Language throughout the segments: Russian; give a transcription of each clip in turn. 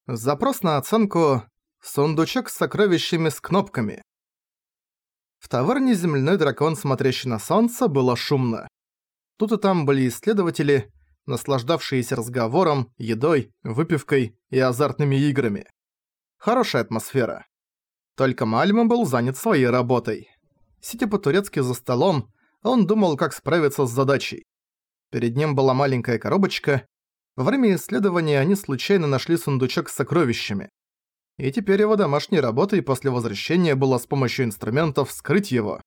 Запрос на оценку «Сундучок с сокровищами с кнопками». В таверне «Земляной дракон, смотрящий на солнце» было шумно. Тут и там были исследователи, наслаждавшиеся разговором, едой, выпивкой и азартными играми. Хорошая атмосфера. Только Мальма был занят своей работой. Сидя по-турецки за столом, он думал, как справиться с задачей. Перед ним была маленькая коробочка. Во время исследования они случайно нашли сундучок с сокровищами. И теперь его домашней работой после возвращения было с помощью инструментов вскрыть его.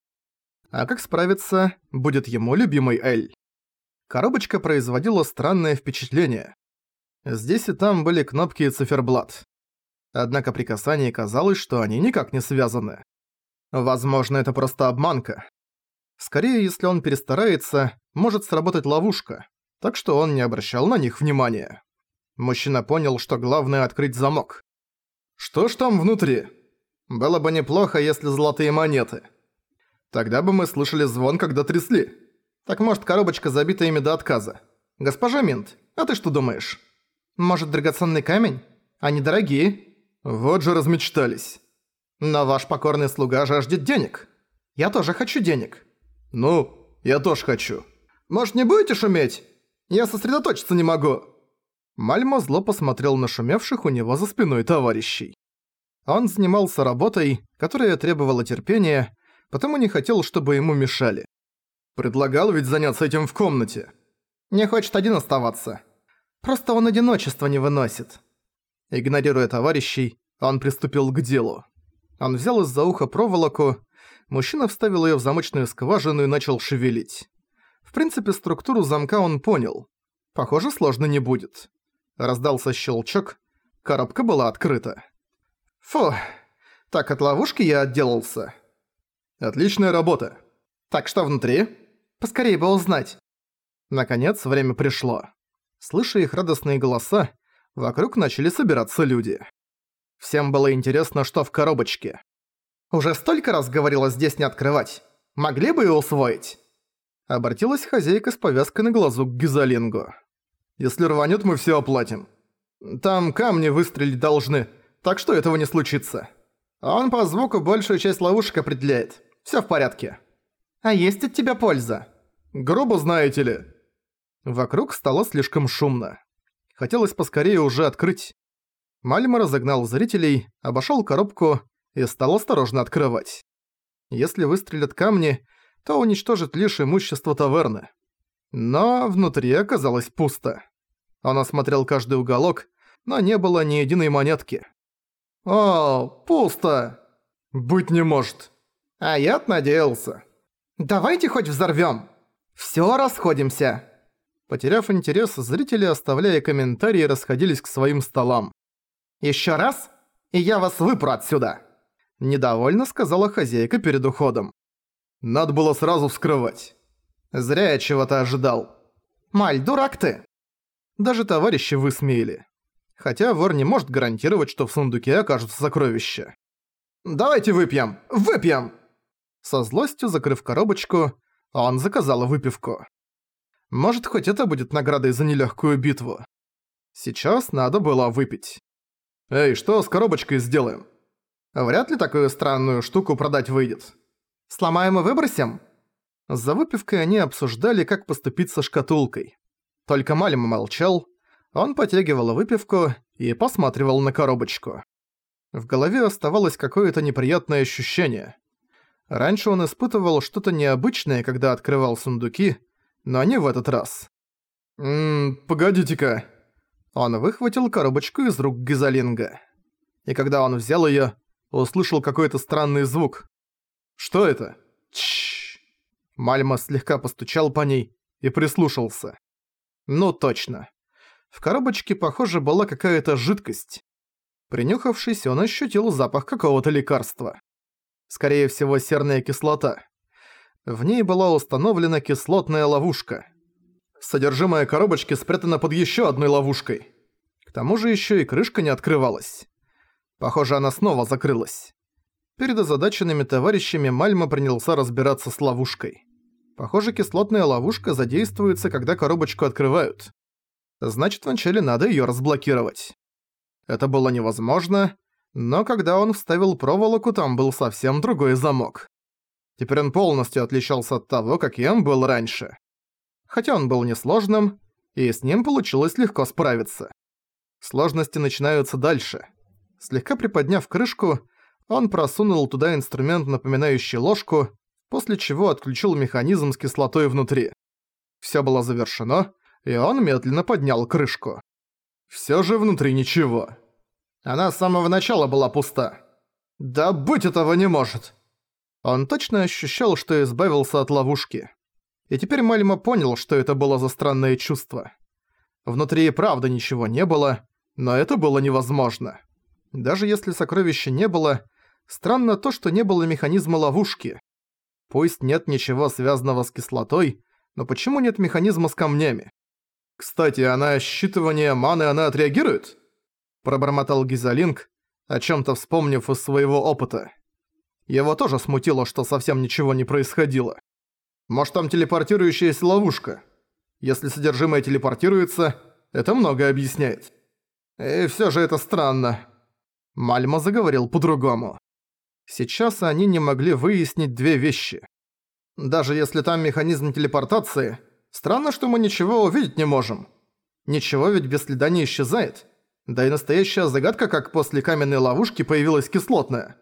А как справиться, будет ему любимый Эль. Коробочка производила странное впечатление. Здесь и там были кнопки и циферблат. Однако при касании казалось, что они никак не связаны. Возможно, это просто обманка. Скорее, если он перестарается, может сработать ловушка, так что он не обращал на них внимания. Мужчина понял, что главное открыть замок. Что ж там внутри? Было бы неплохо, если золотые монеты. Тогда бы мы слышали звон, когда трясли. Так может, коробочка забита ими до отказа. Госпожа Минт, а ты что думаешь? Может, драгоценный камень? Они дорогие. Вот же размечтались. Но ваш покорный слуга жаждет денег. Я тоже хочу денег. Ну, я тоже хочу. Может, не будете шуметь? Я сосредоточиться не могу. Мальмо зло посмотрел на шумевших у него за спиной товарищей. Он занимался работой, которая требовала терпения, потому не хотел, чтобы ему мешали. Предлагал ведь заняться этим в комнате. Не хочет один оставаться. Просто он одиночество не выносит. Игнорируя товарищей, он приступил к делу. Он взял из-за уха проволоку, мужчина вставил её в замочную скважину и начал шевелить. В принципе, структуру замка он понял. Похоже, сложно не будет. Раздался щелчок, коробка была открыта. Фу, так от ловушки я отделался. Отличная работа. Так что внутри? Поскорее бы узнать. Наконец, время пришло. Слыша их радостные голоса, вокруг начали собираться люди. Всем было интересно, что в коробочке. Уже столько раз говорила здесь не открывать. Могли бы и усвоить. Обратилась хозяйка с повязкой на глазу к Гизалингу. Если рванет, мы все оплатим. Там камни выстрелить должны, так что этого не случится. Он по звуку большую часть ловушек определяет. Все в порядке. А есть от тебя польза? Грубо, знаете ли. Вокруг стало слишком шумно. Хотелось поскорее уже открыть. Мальма разогнал зрителей, обошёл коробку и стал осторожно открывать. Если выстрелят камни, то уничтожит лишь имущество таверны. Но внутри оказалось пусто. Он осмотрел каждый уголок, но не было ни единой монетки. «О, пусто!» «Быть не может!» «А я-то надеялся!» «Давайте хоть взорвём!» «Всё, расходимся!» Потеряв интерес, зрители, оставляя комментарии, расходились к своим столам. «Ещё раз, и я вас выпру отсюда!» Недовольно сказала хозяйка перед уходом. «Надо было сразу вскрывать. Зря я чего-то ожидал». «Маль, дурак ты!» Даже товарищи высмеяли. Хотя вор не может гарантировать, что в сундуке окажутся сокровища. «Давайте выпьем! Выпьем!» Со злостью закрыв коробочку, он заказал выпивку. Может, хоть это будет наградой за нелегкую битву. Сейчас надо было выпить. «Эй, что с коробочкой сделаем?» «Вряд ли такую странную штуку продать выйдет. Сломаем и выбросим?» За выпивкой они обсуждали, как поступить со шкатулкой. Только Мальма молчал, он потягивал выпивку и посматривал на коробочку. В голове оставалось какое-то неприятное ощущение. Раньше он испытывал что-то необычное, когда открывал сундуки, но не в этот раз. Погодите-ка». Он выхватил коробочку из рук Гизалинга. И когда он взял её, услышал какой-то странный звук. «Что это?» «Чшшш». Мальма слегка постучал по ней и прислушался. Ну точно. В коробочке, похоже, была какая-то жидкость. Принюхавшись, он ощутил запах какого-то лекарства. Скорее всего, серная кислота. В ней была установлена кислотная ловушка. Содержимое коробочки спрятано под ещё одной ловушкой. К тому же ещё и крышка не открывалась. Похоже, она снова закрылась. Перед озадаченными товарищами Мальма принялся разбираться с ловушкой. Похоже, кислотная ловушка задействуется, когда коробочку открывают. Значит, вначале надо её разблокировать. Это было невозможно, но когда он вставил проволоку, там был совсем другой замок. Теперь он полностью отличался от того, каким был раньше. Хотя он был несложным, и с ним получилось легко справиться. Сложности начинаются дальше. Слегка приподняв крышку, он просунул туда инструмент, напоминающий ложку, после чего отключил механизм с кислотой внутри. Всё было завершено, и он медленно поднял крышку. Всё же внутри ничего. Она с самого начала была пуста. Да быть этого не может! Он точно ощущал, что избавился от ловушки. И теперь Мальма понял, что это было за странное чувство. Внутри и правда ничего не было, но это было невозможно. Даже если сокровища не было, странно то, что не было механизма ловушки. Пусть нет ничего связанного с кислотой, но почему нет механизма с камнями? «Кстати, а на считывание маны она отреагирует?» Пробормотал Гизалинг, о чём-то вспомнив из своего опыта. Его тоже смутило, что совсем ничего не происходило. Может, там телепортирующаяся ловушка? Если содержимое телепортируется, это многое объясняет. И всё же это странно. Мальма заговорил по-другому. Сейчас они не могли выяснить две вещи. Даже если там механизм телепортации, странно, что мы ничего увидеть не можем. Ничего ведь без следа не исчезает. Да и настоящая загадка, как после каменной ловушки появилась кислотная.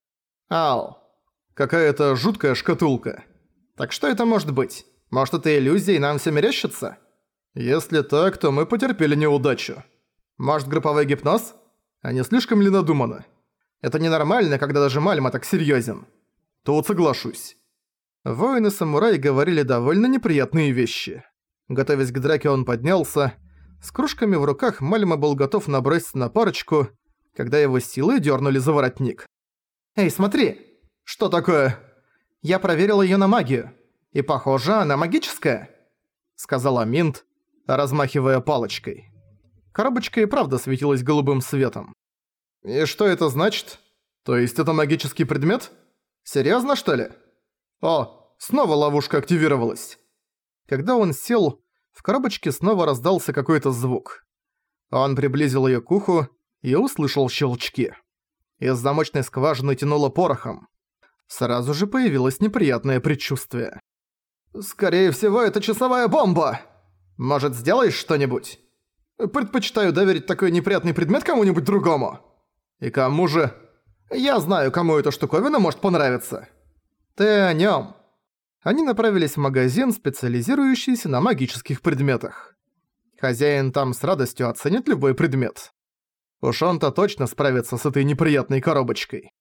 Ау, какая-то жуткая шкатулка. Так что это может быть? Может, это иллюзия и нам всё мерещится? Если так, то мы потерпели неудачу. Может, групповой гипноз? А не слишком ли надумано? Это ненормально, когда даже Мальма так серьёзен. Тут соглашусь. Воины-самураи говорили довольно неприятные вещи. Готовясь к драке, он поднялся. С кружками в руках Мальма был готов наброситься на парочку, когда его силой дёрнули за воротник. «Эй, смотри!» «Что такое?» «Я проверил её на магию. И, похоже, она магическая», — сказала Минт, размахивая палочкой. Коробочка и правда светилась голубым светом. «И что это значит? То есть это магический предмет? Серьёзно, что ли?» «О, снова ловушка активировалась!» Когда он сел, в коробочке снова раздался какой-то звук. Он приблизил её к уху и услышал щелчки. Из замочной скважины тянуло порохом. Сразу же появилось неприятное предчувствие. «Скорее всего, это часовая бомба! Может, сделаешь что-нибудь? Предпочитаю доверить такой неприятный предмет кому-нибудь другому. И кому же? Я знаю, кому эта штуковина может понравиться. Ты о нём». Они направились в магазин, специализирующийся на магических предметах. Хозяин там с радостью оценит любой предмет. Уж он-то точно справится с этой неприятной коробочкой.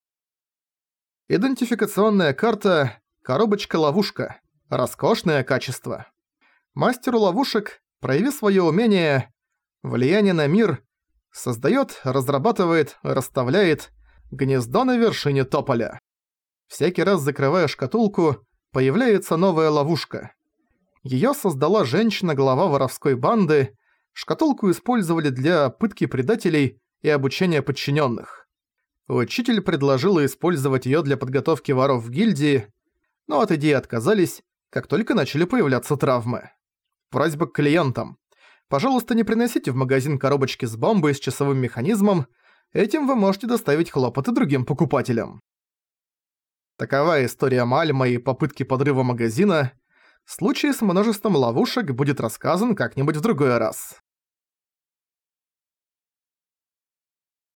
Идентификационная карта – коробочка-ловушка. Роскошное качество. Мастеру ловушек, прояви своё умение, влияние на мир, создаёт, разрабатывает, расставляет гнездо на вершине тополя. Всякий раз, закрывая шкатулку, появляется новая ловушка. Её создала женщина-глава воровской банды, шкатулку использовали для пытки предателей и обучения подчиненных. Учитель предложил использовать её для подготовки воров в гильдии, но от идеи отказались, как только начали появляться травмы. Просьба к клиентам. Пожалуйста, не приносите в магазин коробочки с бомбой с часовым механизмом, этим вы можете доставить хлопоты другим покупателям. Такова история Мальма и попытки подрыва магазина. Случай с множеством ловушек будет рассказан как-нибудь в другой раз.